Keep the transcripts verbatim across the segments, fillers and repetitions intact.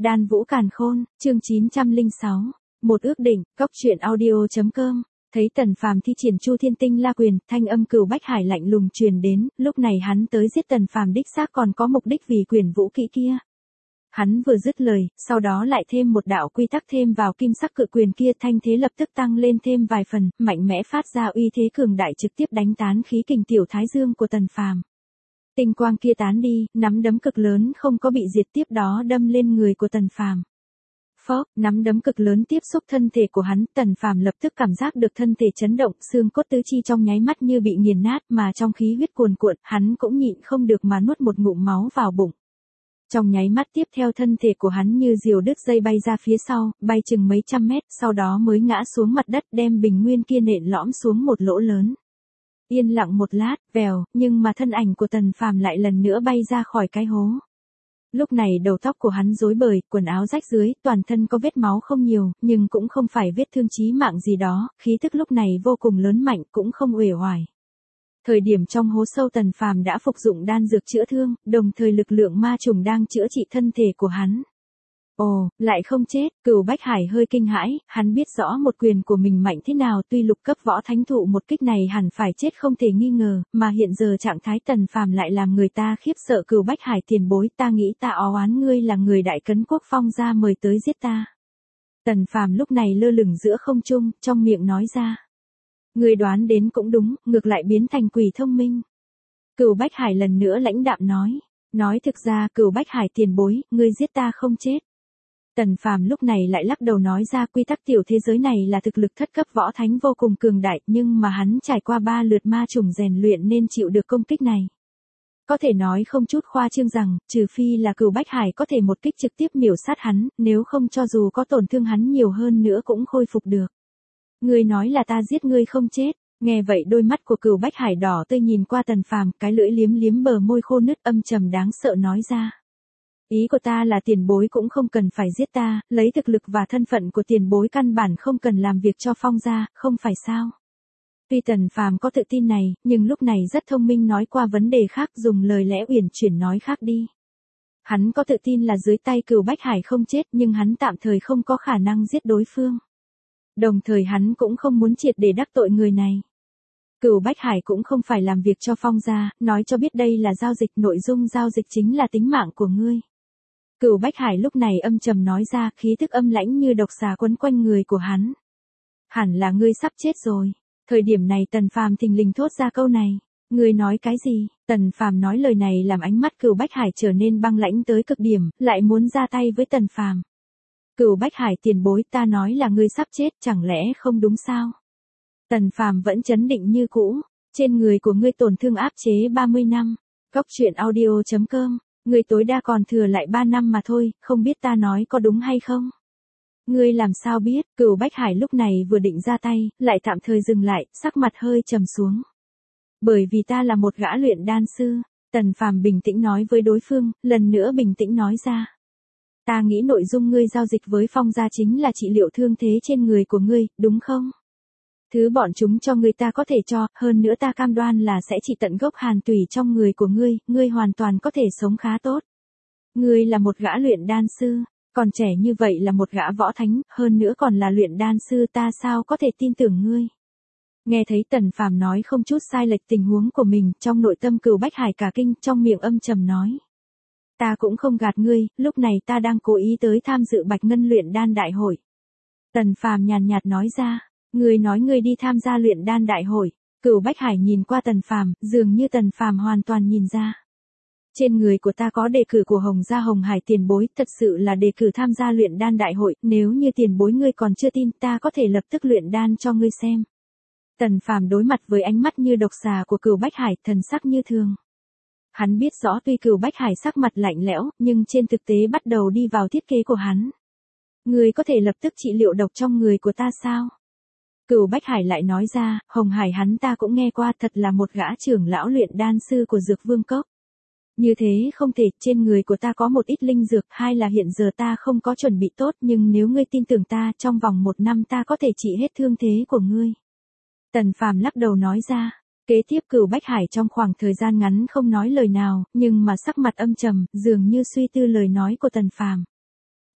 Đan Vũ Càn Khôn, chương chín trăm lẻ sáu. Một ước định, cóc truyện audio chấm com. Thấy Tần Phàm thi triển Chu Thiên Tinh La Quyền, thanh âm Cửu Bách Hải lạnh lùng truyền đến, lúc này hắn tới giết Tần Phàm đích xác còn có mục đích vì quyền vũ kỹ kia. Hắn vừa dứt lời, sau đó lại thêm một đạo quy tắc thêm vào kim sắc cự quyền kia, thanh thế lập tức tăng lên thêm vài phần, mạnh mẽ phát ra uy thế cường đại trực tiếp đánh tán khí kình tiểu thái dương của Tần Phàm. Tinh quang kia tán đi, nắm đấm cực lớn không có bị diệt tiếp đó đâm lên người của Tần Phàm. Phốc, nắm đấm cực lớn tiếp xúc thân thể của hắn, Tần Phàm lập tức cảm giác được thân thể chấn động, xương cốt tứ chi trong nháy mắt như bị nghiền nát, mà trong khí huyết cuồn cuộn, hắn cũng nhịn không được mà nuốt một ngụm máu vào bụng. Trong nháy mắt tiếp theo thân thể của hắn như diều đứt dây bay ra phía sau, bay chừng mấy trăm mét, sau đó mới ngã xuống mặt đất, đem bình nguyên kia nện lõm xuống một lỗ lớn. Yên lặng một lát, vèo, nhưng mà thân ảnh của Tần Phàm lại lần nữa bay ra khỏi cái hố. Lúc này đầu tóc của hắn rối bời, quần áo rách rưới, toàn thân có vết máu không nhiều, nhưng cũng không phải vết thương chí mạng gì đó, khí tức lúc này vô cùng lớn mạnh, cũng không uể oải. Thời điểm trong hố sâu Tần Phàm đã phục dụng đan dược chữa thương, đồng thời lực lượng ma trùng đang chữa trị thân thể của hắn. Ồ, lại không chết, Cửu Bách Hải hơi kinh hãi, hắn biết rõ một quyền của mình mạnh thế nào, tuy lục cấp võ thánh thụ một kích này hẳn phải chết không thể nghi ngờ, mà hiện giờ trạng thái Tần Phàm lại làm người ta khiếp sợ. Cửu Bách Hải tiền bối, ta nghĩ ta ó oán ngươi là người Đại Cấn Quốc Phong gia mời tới giết ta. Tần Phàm lúc này lơ lửng giữa không trung, trong miệng nói ra. Ngươi đoán đến cũng đúng, ngược lại biến thành quỷ thông minh. Cửu Bách Hải lần nữa lãnh đạm nói, nói thực ra Cửu Bách Hải tiền bối, ngươi giết ta không chết. Tần Phàm lúc này lại lắc đầu nói ra, quy tắc tiểu thế giới này là thực lực thất cấp võ thánh vô cùng cường đại, nhưng mà hắn trải qua ba lượt ma trùng rèn luyện nên chịu được công kích này. Có thể nói không chút khoa trương rằng, trừ phi là Cửu Bách Hải có thể một kích trực tiếp miểu sát hắn, nếu không cho dù có tổn thương hắn nhiều hơn nữa cũng khôi phục được. Ngươi nói là ta giết ngươi không chết. Nghe vậy đôi mắt của Cửu Bách Hải đỏ tươi nhìn qua Tần Phàm, cái lưỡi liếm liếm bờ môi khô nứt, âm trầm đáng sợ nói ra. Ý của ta là tiền bối cũng không cần phải giết ta, lấy thực lực và thân phận của tiền bối căn bản không cần làm việc cho Phong gia, không phải sao? Tuy Tần Phàm có tự tin này, nhưng lúc này rất thông minh nói qua vấn đề khác, dùng lời lẽ uyển chuyển nói khác đi. Hắn có tự tin là dưới tay Cửu Bách Hải không chết, nhưng hắn tạm thời không có khả năng giết đối phương. Đồng thời hắn cũng không muốn triệt để đắc tội người này. Cửu Bách Hải cũng không phải làm việc cho Phong gia, nói cho biết đây là giao dịch, nội dung giao dịch chính là tính mạng của ngươi. Cửu Bách Hải lúc này âm trầm nói ra, khí tức âm lãnh như độc xà quấn quanh người của hắn. Hẳn là ngươi sắp chết rồi. Thời điểm này Tần Phàm thình lình thốt ra câu này. Ngươi nói cái gì? Tần Phàm nói lời này làm ánh mắt Cửu Bách Hải trở nên băng lãnh tới cực điểm, lại muốn ra tay với Tần Phàm. Cửu Bách Hải tiền bối, ta nói là ngươi sắp chết, chẳng lẽ không đúng sao? Tần Phàm vẫn chấn định như cũ, trên người của ngươi tổn thương áp chế ba mươi năm. Cóc truyện audio chấm com. Ngươi tối đa còn thừa lại ba năm mà thôi, không biết ta nói có đúng hay không? Ngươi làm sao biết? Cửu Bách Hải lúc này vừa định ra tay, lại tạm thời dừng lại, sắc mặt hơi trầm xuống. Bởi vì ta là một gã luyện đan sư, Tần Phàm bình tĩnh nói với đối phương, lần nữa bình tĩnh nói ra. Ta nghĩ nội dung ngươi giao dịch với Phong gia chính là trị liệu thương thế trên người của ngươi, đúng không? Thứ bọn chúng cho ngươi ta có thể cho, hơn nữa ta cam đoan là sẽ trị tận gốc hàn tủy trong người của ngươi, ngươi hoàn toàn có thể sống khá tốt. Ngươi là một gã luyện đan sư, còn trẻ như vậy là một gã võ thánh, hơn nữa còn là luyện đan sư, ta sao có thể tin tưởng ngươi. Nghe thấy Tần Phàm nói không chút sai lệch tình huống của mình, trong nội tâm Cửu Bách Hải cả kinh, trong miệng âm trầm nói. Ta cũng không gạt ngươi, lúc này ta đang cố ý tới tham dự Bạch Ngân luyện đan đại hội. Tần Phàm nhàn nhạt nói ra. Ngươi nói ngươi đi tham gia luyện đan đại hội. Cửu Bách Hải nhìn qua Tần Phàm, dường như Tần Phàm hoàn toàn nhìn ra. Trên người của ta có đề cử của Hồng gia Hồng Hải tiền bối, thật sự là đề cử tham gia luyện đan đại hội, nếu như tiền bối ngươi còn chưa tin, ta có thể lập tức luyện đan cho ngươi xem. Tần Phàm đối mặt với ánh mắt như độc xà của Cửu Bách Hải, thần sắc như thường. Hắn biết rõ tuy Cửu Bách Hải sắc mặt lạnh lẽo, nhưng trên thực tế bắt đầu đi vào thiết kế của hắn. Ngươi có thể lập tức trị liệu độc trong người của ta sao? Cửu Bách Hải lại nói ra, Hồng Hải hắn ta cũng nghe qua, thật là một gã trưởng lão luyện đan sư của Dược Vương Cốc. Như thế không thể, trên người của ta có một ít linh dược, hai là hiện giờ ta không có chuẩn bị tốt, nhưng nếu ngươi tin tưởng ta, trong vòng một năm ta có thể trị hết thương thế của ngươi. Tần Phàm lắc đầu nói ra. Kế tiếp Cửu Bách Hải trong khoảng thời gian ngắn không nói lời nào, nhưng mà sắc mặt âm trầm, dường như suy tư lời nói của Tần Phàm.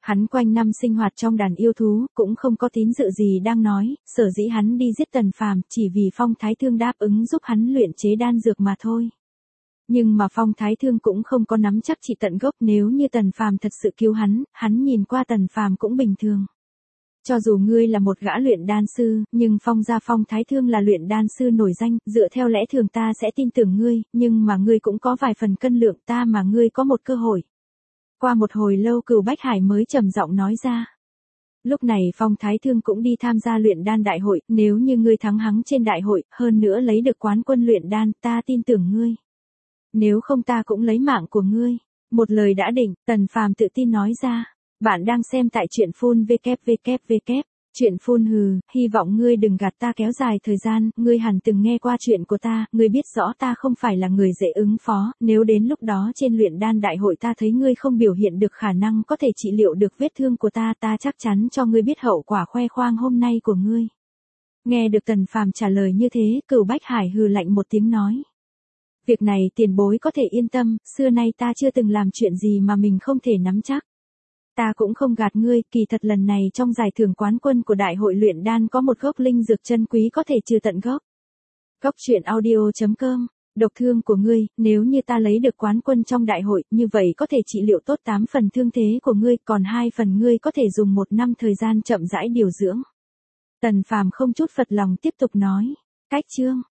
Hắn quanh năm sinh hoạt trong đàn yêu thú, cũng không có tín dự gì đang nói, sở dĩ hắn đi giết Tần Phàm chỉ vì Phong Thái Thương đáp ứng giúp hắn luyện chế đan dược mà thôi. Nhưng mà Phong Thái Thương cũng không có nắm chắc trị tận gốc, nếu như Tần Phàm thật sự cứu hắn, hắn nhìn qua Tần Phàm cũng bình thường. Cho dù ngươi là một gã luyện đan sư, nhưng Phong gia Phong Thái Thương là luyện đan sư nổi danh, dựa theo lẽ thường ta sẽ tin tưởng ngươi, nhưng mà ngươi cũng có vài phần cân lượng, ta mà ngươi có một cơ hội. Qua một hồi lâu Cửu Bách Hải mới trầm giọng nói ra. Lúc này Phong Thái Thương cũng đi tham gia luyện đan đại hội, nếu như ngươi thắng hắn trên đại hội, hơn nữa lấy được quán quân luyện đan, ta tin tưởng ngươi. Nếu không ta cũng lấy mạng của ngươi. Một lời đã định, Tần Phàm tự tin nói ra. Bạn đang xem tại truyện phun vê kép vê kép vê kép. Truyện phun hừ, hy vọng ngươi đừng gạt ta kéo dài thời gian, ngươi hẳn từng nghe qua chuyện của ta, ngươi biết rõ ta không phải là người dễ ứng phó, nếu đến lúc đó trên luyện đan đại hội ta thấy ngươi không biểu hiện được khả năng có thể trị liệu được vết thương của ta, ta chắc chắn cho ngươi biết hậu quả khoe khoang hôm nay của ngươi. Nghe được Tần Phàm trả lời như thế, Cửu Bách Hải hừ lạnh một tiếng nói. Việc này tiền bối có thể yên tâm, xưa nay ta chưa từng làm chuyện gì mà mình không thể nắm chắc. Ta cũng không gạt ngươi, kỳ thật lần này trong giải thưởng quán quân của đại hội luyện đan có một gốc linh dược chân quý có thể trừ tận gốc. Góc truyện audio chấm com, độc thương của ngươi, nếu như ta lấy được quán quân trong đại hội, như vậy có thể trị liệu tốt tám phần thương thế của ngươi, còn hai phần ngươi có thể dùng một năm thời gian chậm rãi điều dưỡng. Tần Phàm không chút phật lòng tiếp tục nói, cách chương.